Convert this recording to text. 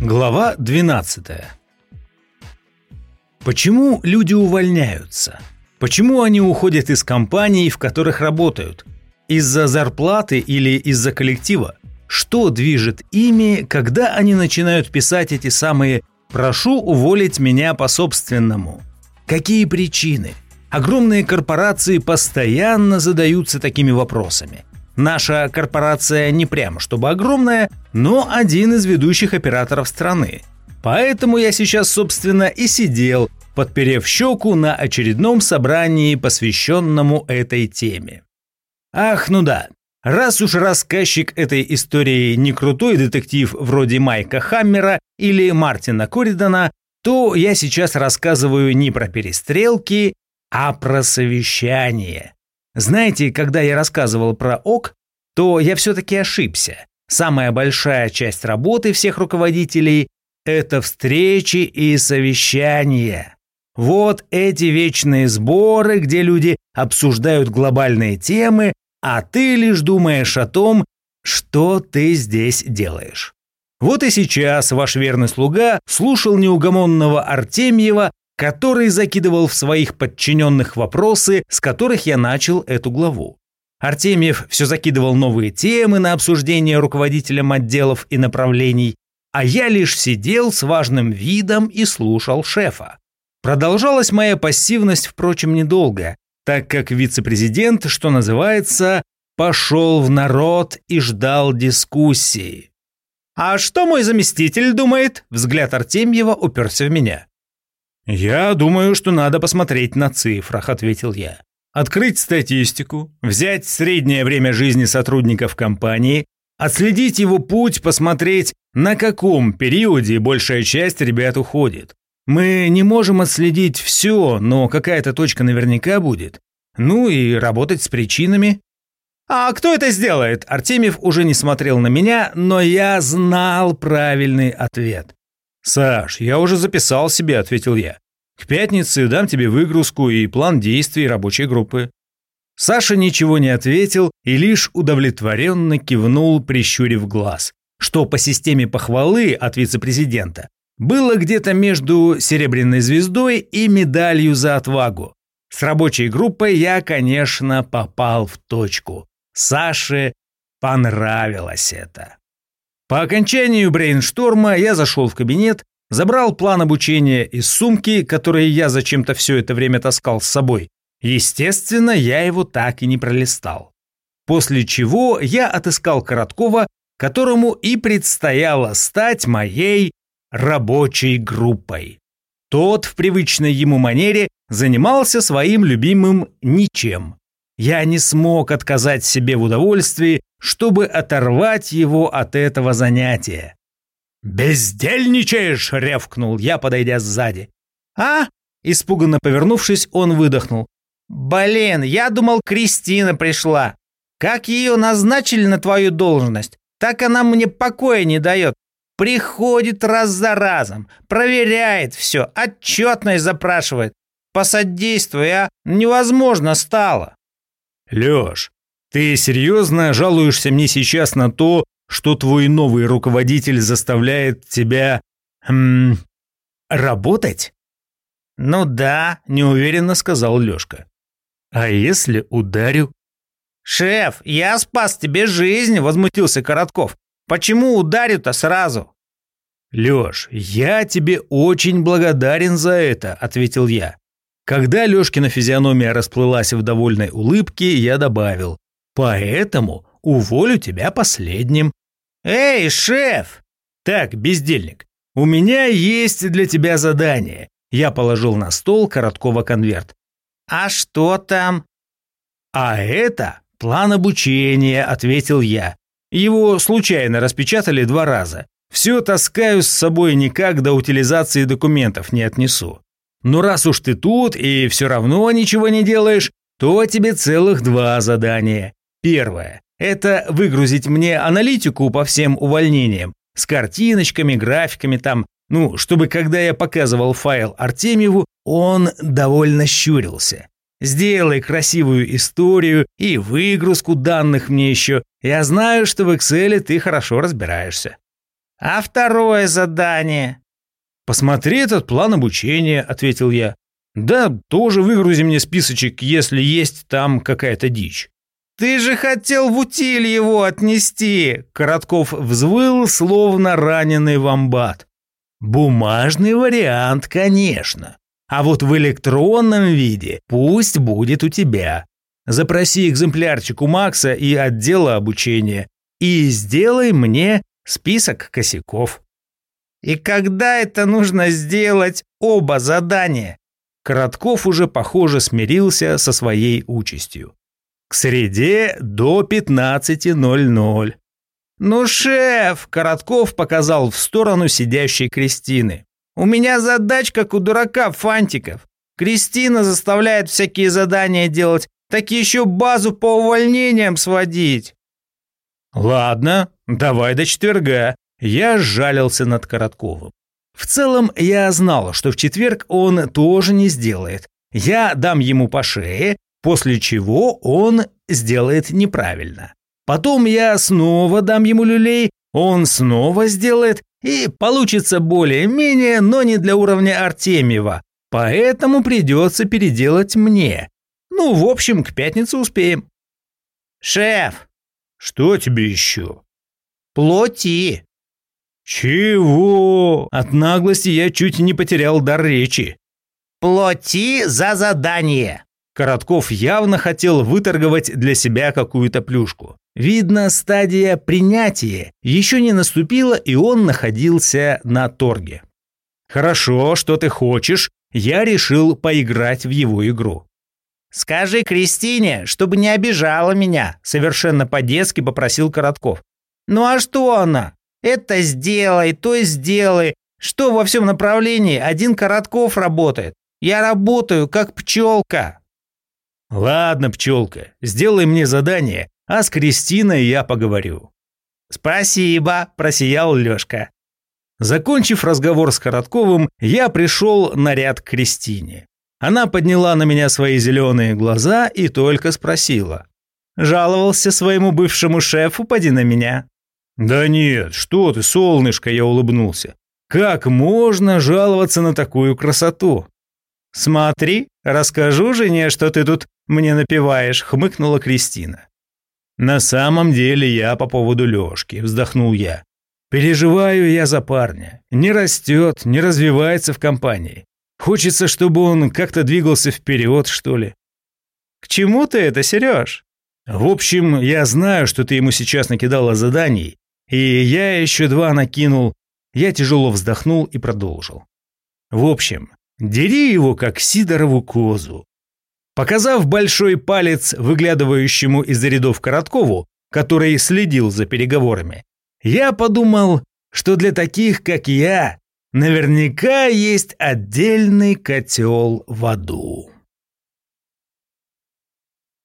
Глава 12. Почему люди увольняются? Почему они уходят из компаний, в которых работают? Из-за зарплаты или из-за коллектива? Что движет ими, когда они начинают писать эти самые «прошу уволить меня по-собственному»? Какие причины? Огромные корпорации постоянно задаются такими вопросами. Наша корпорация не прямо чтобы огромная, но один из ведущих операторов страны. Поэтому я сейчас, собственно, и сидел, подперев щеку на очередном собрании, посвященному этой теме. Ах, ну да, раз уж рассказчик этой истории не крутой детектив вроде Майка Хаммера или Мартина Коридана, то я сейчас рассказываю не про перестрелки, а про совещание. Знаете, когда я рассказывал про ОК, то я все-таки ошибся. Самая большая часть работы всех руководителей – это встречи и совещания. Вот эти вечные сборы, где люди обсуждают глобальные темы, а ты лишь думаешь о том, что ты здесь делаешь. Вот и сейчас ваш верный слуга слушал неугомонного Артемьева, который закидывал в своих подчиненных вопросы, с которых я начал эту главу. Артемьев все закидывал новые темы на обсуждение руководителям отделов и направлений, а я лишь сидел с важным видом и слушал шефа. Продолжалась моя пассивность, впрочем, недолго, так как вице-президент, что называется, пошел в народ и ждал дискуссии. «А что мой заместитель думает?» Взгляд Артемьева уперся в меня. «Я думаю, что надо посмотреть на цифрах», – ответил я. «Открыть статистику, взять среднее время жизни сотрудников компании, отследить его путь, посмотреть, на каком периоде большая часть ребят уходит. Мы не можем отследить все, но какая-то точка наверняка будет. Ну и работать с причинами». «А кто это сделает?» Артемьев уже не смотрел на меня, но я знал правильный ответ. «Саш, я уже записал себе», — ответил я. «К пятнице дам тебе выгрузку и план действий рабочей группы». Саша ничего не ответил и лишь удовлетворенно кивнул, прищурив глаз, что по системе похвалы от вице-президента было где-то между серебряной звездой и медалью за отвагу. С рабочей группой я, конечно, попал в точку. Саше понравилось это. По окончанию брейншторма я зашел в кабинет, забрал план обучения из сумки, который я зачем-то все это время таскал с собой. Естественно, я его так и не пролистал. После чего я отыскал Короткова, которому и предстояло стать моей рабочей группой. Тот в привычной ему манере занимался своим любимым ничем. Я не смог отказать себе в удовольствии, чтобы оторвать его от этого занятия. «Бездельничаешь!» — рявкнул я, подойдя сзади. «А?» — испуганно повернувшись, он выдохнул. «Блин, я думал, Кристина пришла. Как ее назначили на твою должность, так она мне покоя не дает. Приходит раз за разом, проверяет все, отчетность запрашивает. Посодействуй, а? Невозможно стало». «Лёш, ты серьезно жалуешься мне сейчас на то, что твой новый руководитель заставляет тебя... работать?» «Ну да», — неуверенно сказал Лёшка. «А если ударю?» «Шеф, я спас тебе жизнь», — возмутился Коротков. «Почему ударю-то сразу?» «Лёш, я тебе очень благодарен за это», — ответил я. Когда Лёшкина физиономия расплылась в довольной улыбке, я добавил: «Поэтому уволю тебя последним». «Эй, шеф!» «Так, бездельник, у меня есть для тебя задание». Я положил на стол Короткова конверт. «А что там?» «А это план обучения», — ответил я. Его случайно распечатали 2 раза. Все таскаю с собой, никак до утилизации документов не отнесу. Но раз уж ты тут и все равно ничего не делаешь, то тебе целых 2 задания. Первое – это выгрузить мне аналитику по всем увольнениям с картиночками, графиками там, чтобы когда я показывал файл Артемьеву, он довольно щурился. Сделай красивую историю и выгрузку данных мне еще. Я знаю, что в Excel ты хорошо разбираешься. А второе задание? Посмотри этот план обучения, ответил я. Да, тоже выгрузи мне списочек, если есть там какая-то дичь. Ты же хотел в утиль его отнести. Коротков взвыл, словно раненый вомбат. Бумажный вариант, конечно. А вот в электронном виде пусть будет у тебя. Запроси экземплярчик у Макса и отдела обучения и сделай мне список косяков. И когда это нужно сделать оба задания? Коротков уже, похоже, смирился со своей участью. К среде до 15:00. Ну, шеф, Коротков показал в сторону сидящей Кристины. У меня задач, как у дурака Фантиков. Кристина заставляет всякие задания делать, так еще базу по увольнениям сводить. Ладно, давай до четверга. Я сжалился над Коротковым. В целом, я знал, что в четверг он тоже не сделает. Я дам ему по шее, после чего он сделает неправильно. Потом я снова дам ему люлей, он снова сделает, и получится более-менее, но не для уровня Артемьева. Поэтому придется переделать мне. Ну, в общем, к пятнице успеем. Шеф! Что тебе еще? Плоти. Чего? От наглости я чуть не потерял дар речи. Плати за задание. Коротков явно хотел выторговать для себя какую-то плюшку. Видно, стадия принятия еще не наступила, и он находился на торге. Хорошо, что ты хочешь, я решил поиграть в его игру. Скажи Кристине, чтобы не обижала меня, совершенно по-детски попросил Коротков. Ну а что она? Это сделай, то сделай. Что во всем направлении один Коротков работает? Я работаю как пчелка. Ладно, пчелка, сделай мне задание, а с Кристиной я поговорю. Спасибо, просиял Лешка. Закончив разговор с Коротковым, я пришел на ряд к Кристине. Она подняла на меня свои зеленые глаза и только спросила. Жаловался своему бывшему шефу, поди на меня. Да нет, что ты, солнышко, я улыбнулся. Как можно жаловаться на такую красоту? Смотри, расскажу жене, что ты тут мне напеваешь, хмыкнула Кристина. На самом деле я по поводу Лешки, вздохнул я. Переживаю я за парня. Не растет, не развивается в компании. Хочется, чтобы он как-то двигался вперед, что ли. К чему ты это, Сереж? В общем, я знаю, что ты ему сейчас накидала заданий, и я еще 2 накинул. Я тяжело вздохнул и продолжил. В общем, дери его, как Сидорову козу. Показав большой палец выглядывающему из-за рядов Короткову, который следил за переговорами, я подумал, что для таких, как я, наверняка есть отдельный котел в аду.